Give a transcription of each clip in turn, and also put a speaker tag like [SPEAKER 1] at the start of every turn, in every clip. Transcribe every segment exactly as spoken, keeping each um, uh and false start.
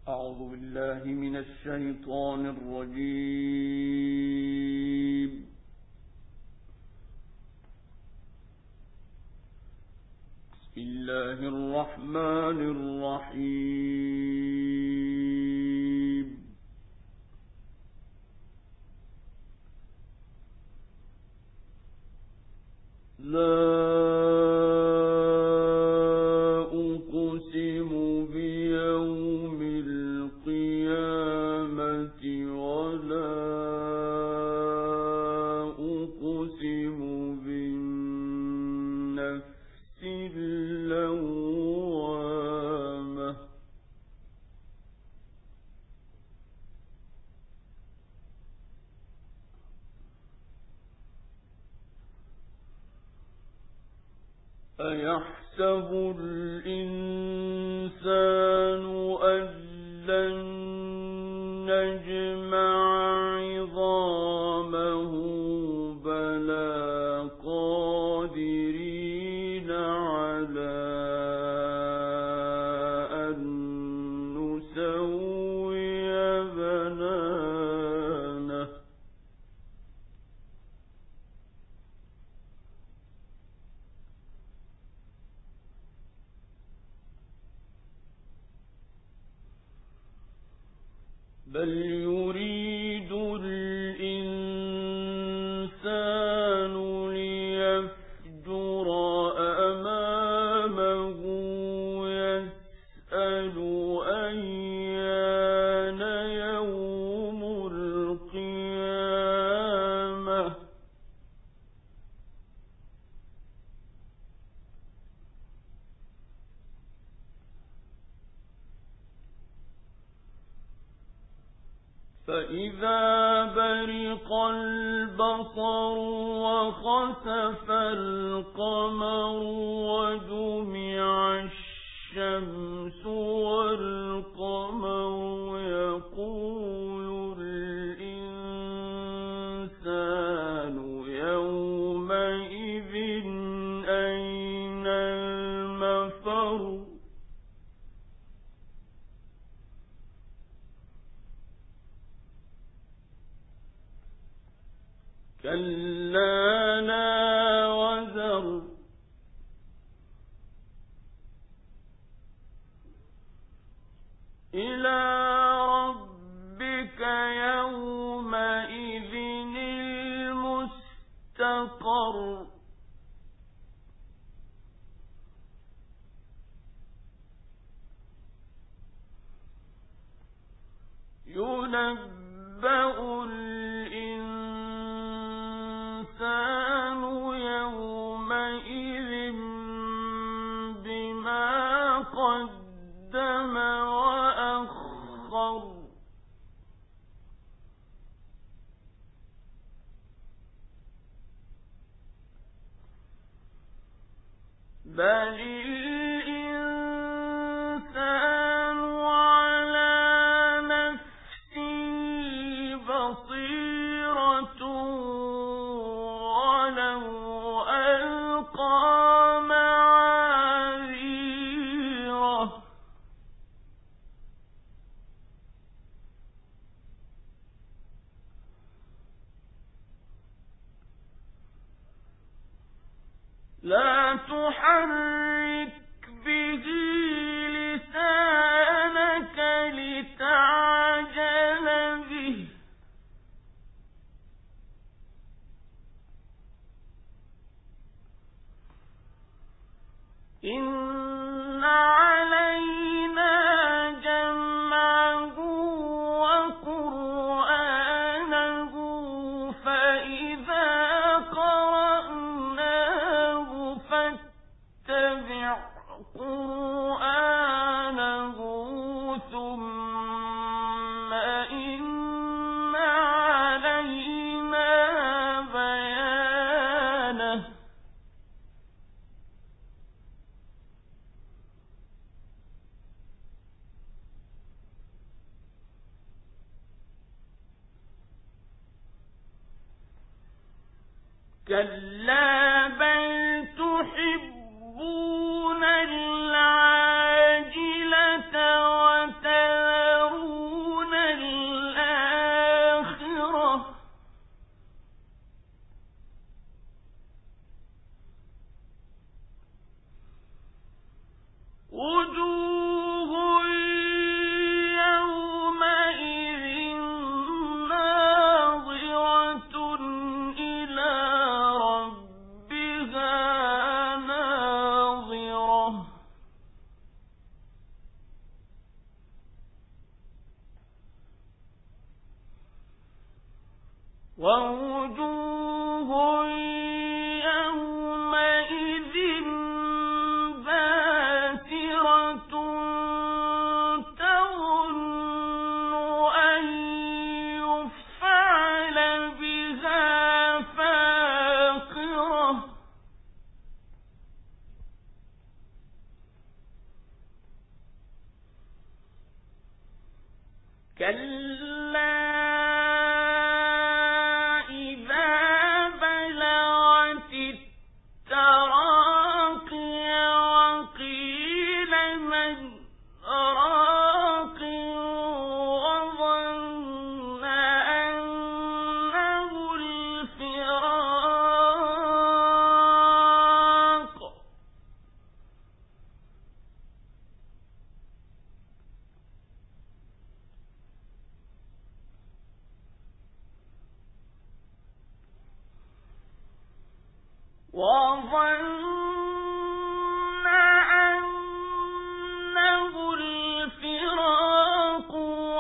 [SPEAKER 1] أعوذ بالله من الشيطان الرجيم. بسم الله الرحمن الرحيم. لا أيحسب الإنسان أن لن نجمع عظامه بلى قادرين على أن نسوي بنانه بل يريد الإنسان ليفجر أمامه يسأل أيان يوم القيامة فإذا برق البصر وخسف القمر وجمع الشمس والقمر يقول الإنسان يومئذ أين المفر كلا لا وزر إلى ربك يومئذ المستقر ينبأ الإنسان يومئذ بما قدم وأخر بل الإنسان على نفسه بصيرة ولو ألقى معاذيره لا تحرك به لسانك لتعجل به إن علينا جمعه وقرآنه فإذا قرأناه فاتبع قرآنه ثم إن علينا بيانه كلا بل تحبون العاجلة وتذرون ووجوه يومئذ باسرة تظن أن يفعل بها فاقرة كلا وظن أنه الفراق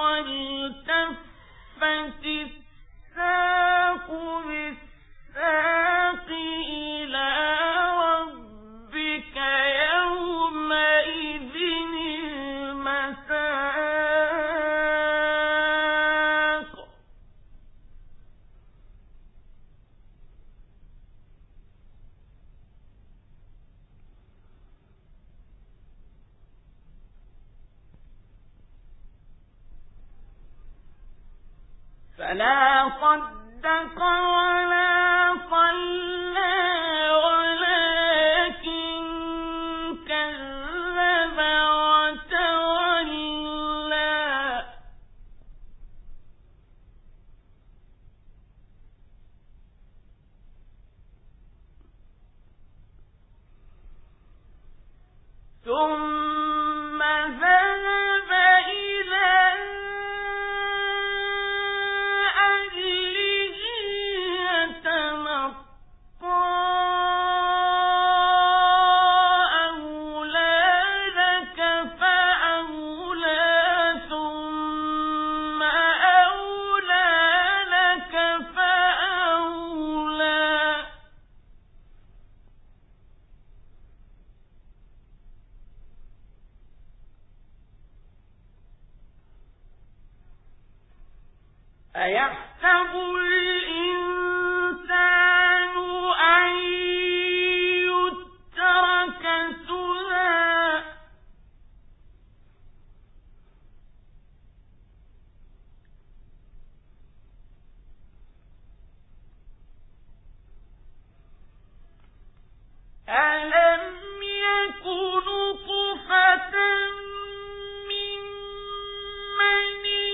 [SPEAKER 1] والتفت الساق بالساق إلى ربك يومئذ المساق فلا صدق ولا صلى ولكن كذب وتولى ثم ذهب إلى أيحسب الإنسان أن يترك سدى ألم يكن نطفة من مني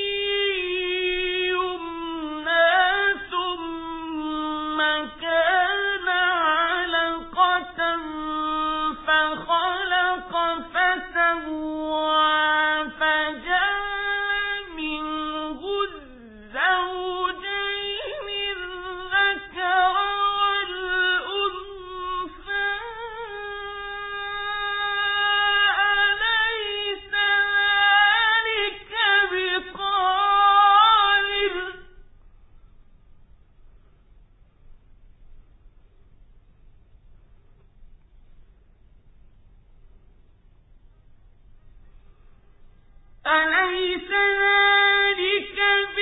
[SPEAKER 1] أليس ذلك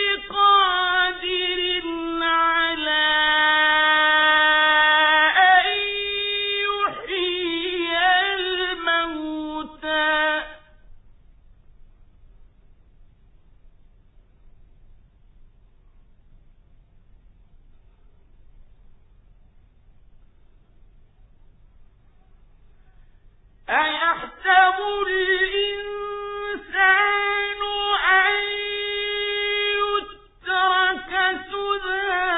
[SPEAKER 1] بقادر على أن يحيي الموتى أيحسب الإنسان أن يترك سدى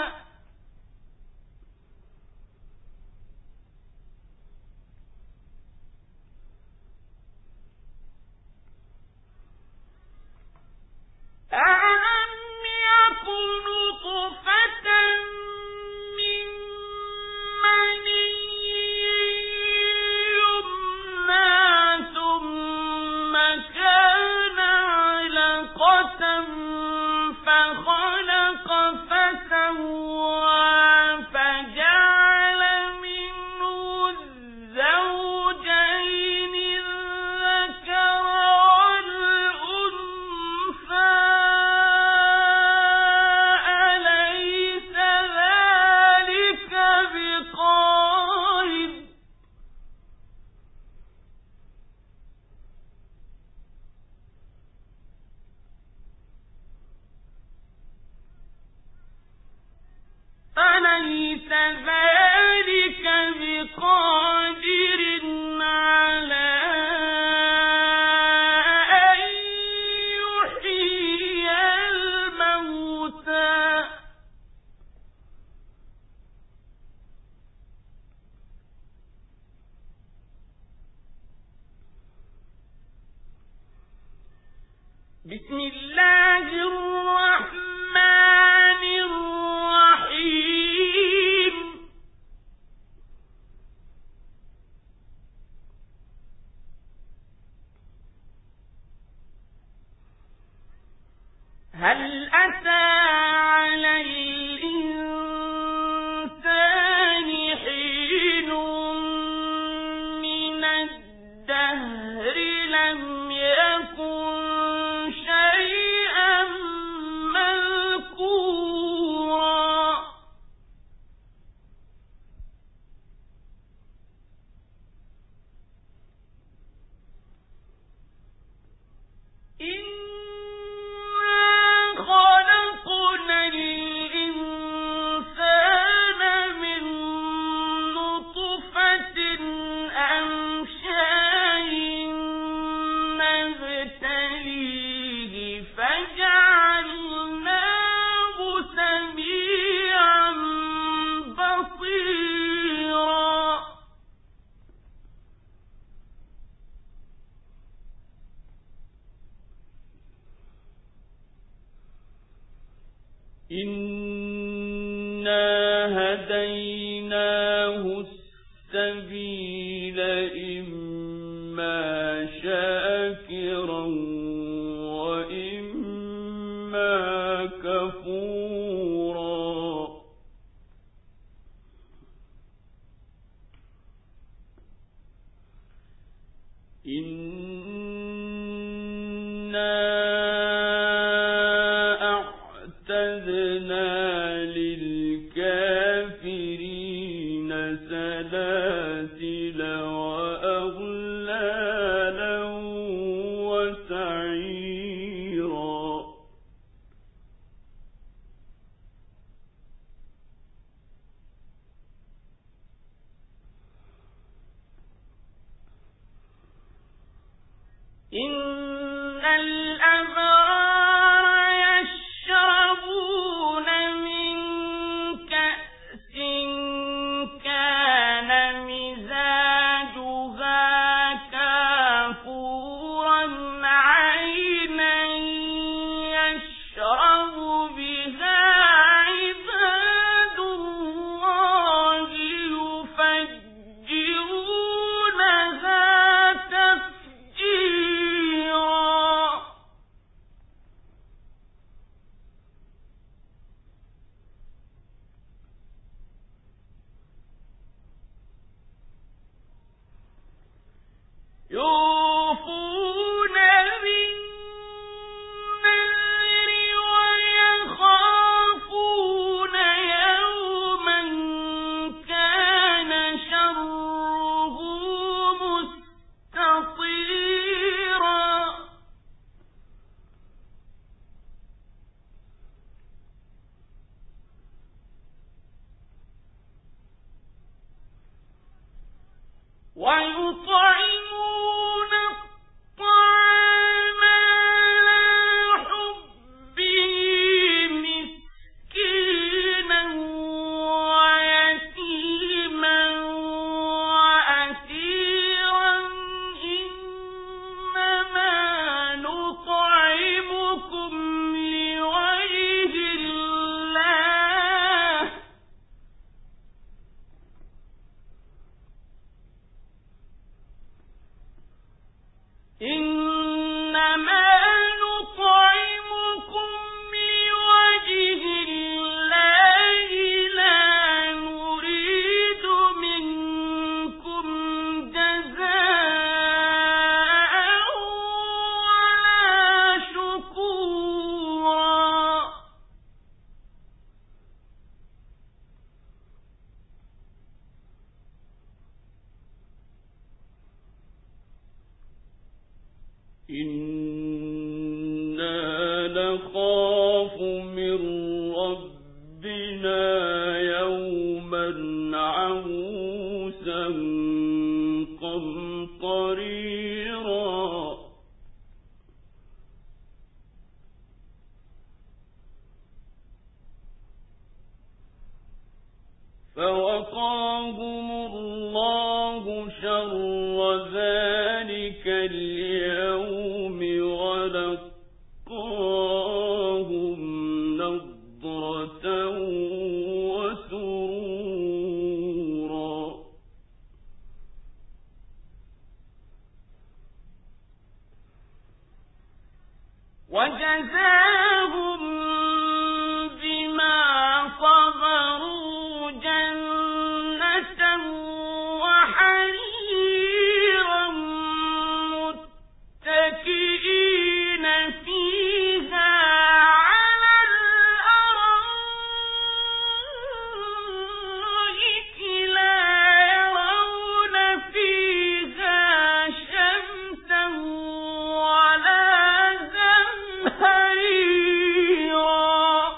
[SPEAKER 1] ألم يكن نطفة من مني يمنى ثم ذلك بقادر على أن يحيي الموتى بسم الله الرحمن الرحيم هل أتى على الإنسان حين من الدهر لم يكن شيئا مذكورا خلقنا الإنسان من نطفة أمشاج نبتليه فجعلناه سميعا بصيرا إنا هديناه السبيل إما شاكرا وإما كفورا إنا أعتدنا للكافرين سلاسل وأغلالا وسعيرا إن الأبرار يشربون من كأس كان مزاجها كافورا عينا يشرب بها عباد الله يفجرونها تفجيرا يوفون بالنذر ويخافون يوما كان شره مستطيرا ويطعمون الطعام على حبه مسكينا ويتيما وأسيرا إنما نطعمكم لوجه الله إنما نطعمكم لوجه الله لا نريد منكم جزاء ولا شكورا إنا نخاف من ربنا يوما اليوم ولقاهم نضرة وسرورا وجزاهم بما صبروا جنة وحريرا متكئين فيها على الأرائك لا يرون فيها شمسا ولا زمهريرا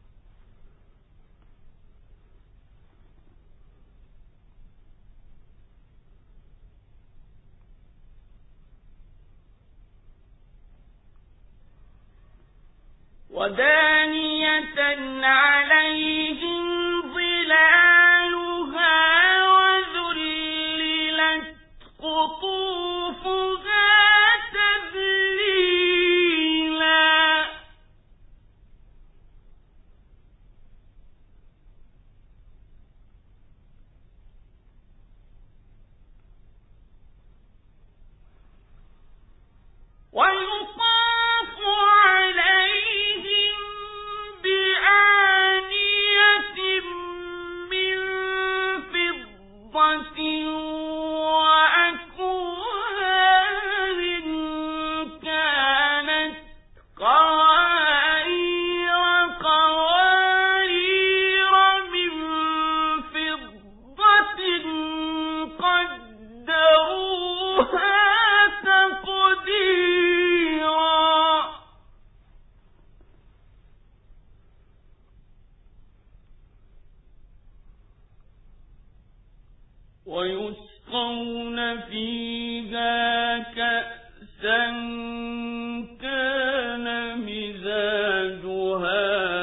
[SPEAKER 1] ودانية عليهم ظلالها وذللت قطوفها تذليلا ويطاف عليهم بآنية من فضة وأكواب كانت قوارير قوارير من فضة قدروها تقديرا ويسقون فيها كأسا كان مزاجها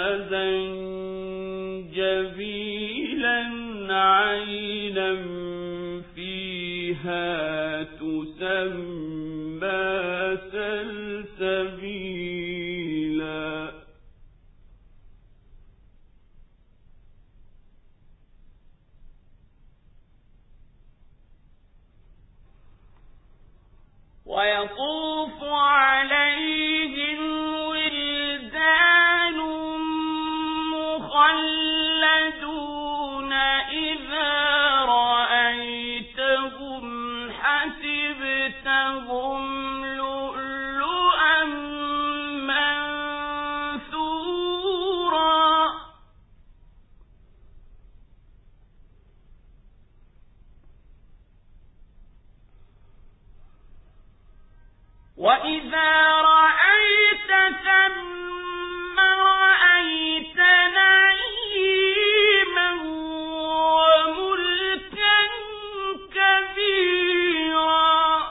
[SPEAKER 1] زنجبيلا عينا فيها تسمى سلسبيلا ويطوف عليهم ولدان مخلدون إذا رأيتهم حسبتهم لؤلؤا منثورا وإذا رأيت ثم رأيت نعيما وملكا كبيرا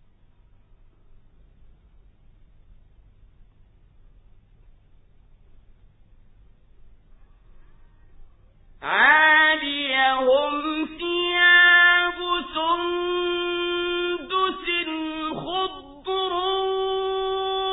[SPEAKER 1] عاليهم ثياب سندس خضر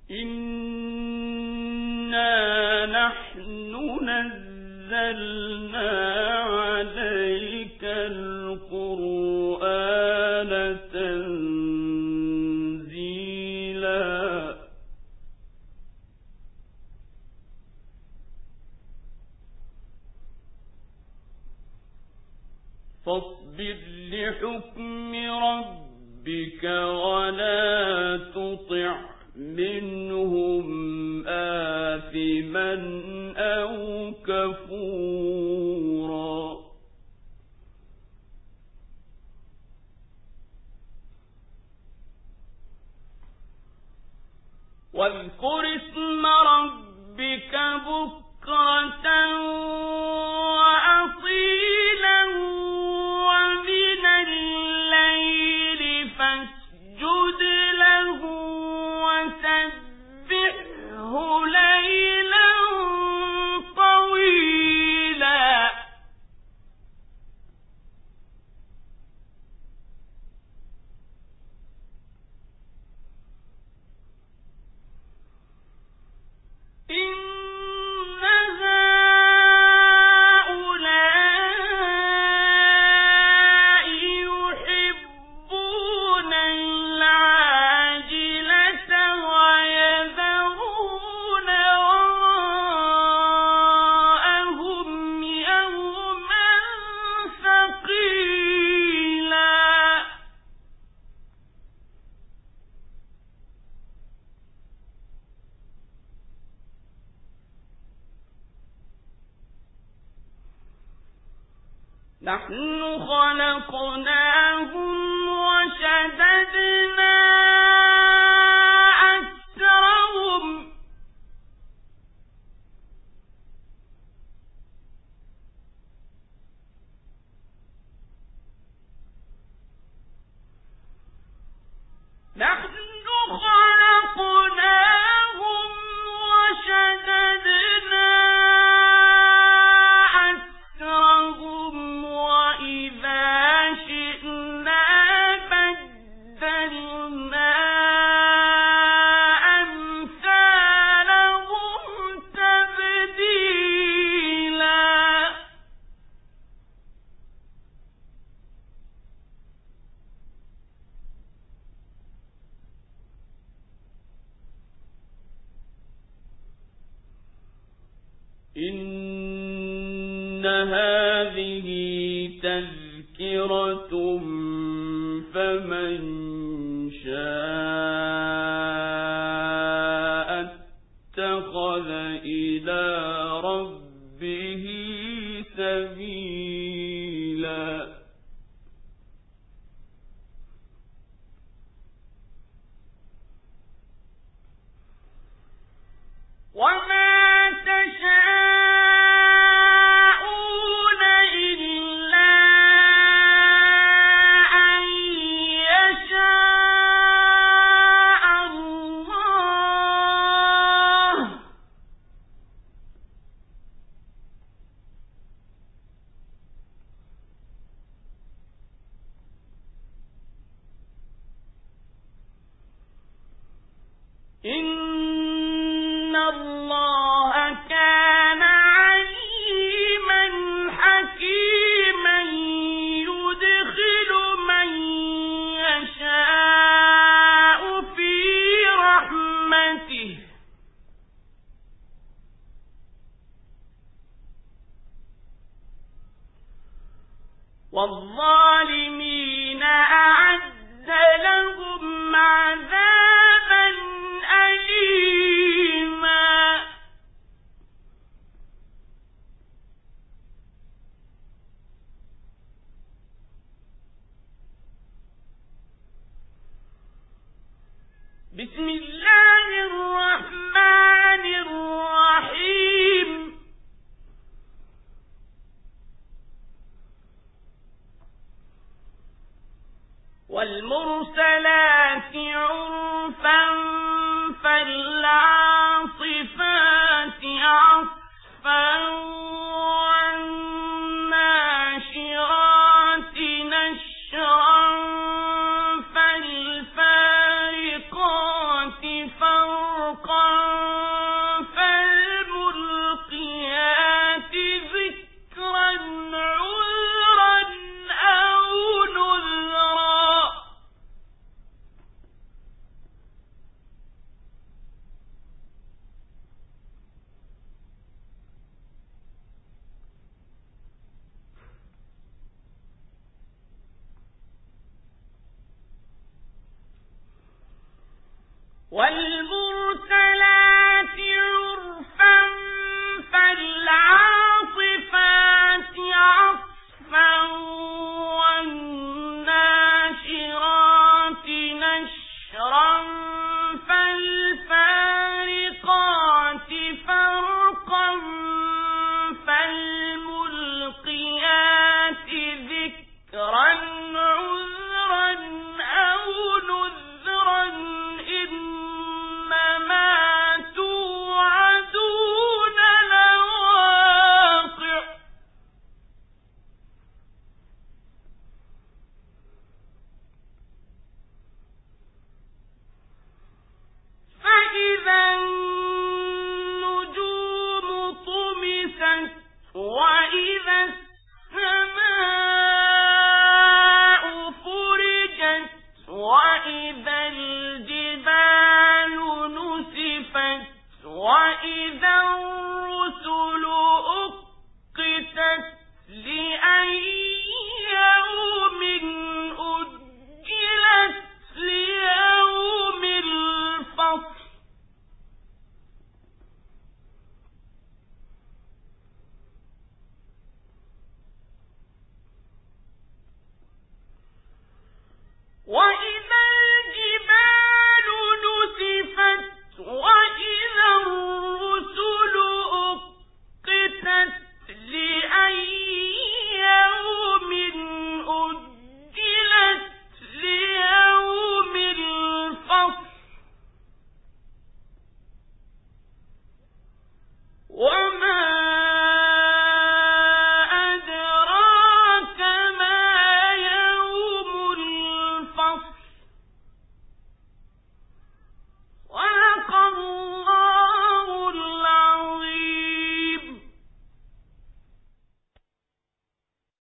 [SPEAKER 1] إنا نحن نزلنا عليك القرآن تنزيلا فاصبر لحكم ربك ولا تطع منهم آثما أو كفورا واذكر اسم ربك بكرة وأصيلا ومن الليل فاسجد له وسبحه ليلا طويلا إن هؤلاء يحبون العاجلة ويذرون وراءهم يوما ثقيلا نحن خلقناهم وشددنا أسرهم نحن خلقناهم وشددنا أسرهم وإذا شئنا بدلنا أمثالهم تبديلا إن هذه تذكرة فمن شاء اتخذ إلى ربه سبيلا وما تشاءون إلا أن يشاء الله إن الله كان عليما حكيما يدخل من يشاء في رحمته والظالمين أعد لهم عذابا أليما بسم الله الرحمن الرحيم والمرسلات عرفا فالعاصفات عصفا والناشرات نشرا فالفارقات فرقا وال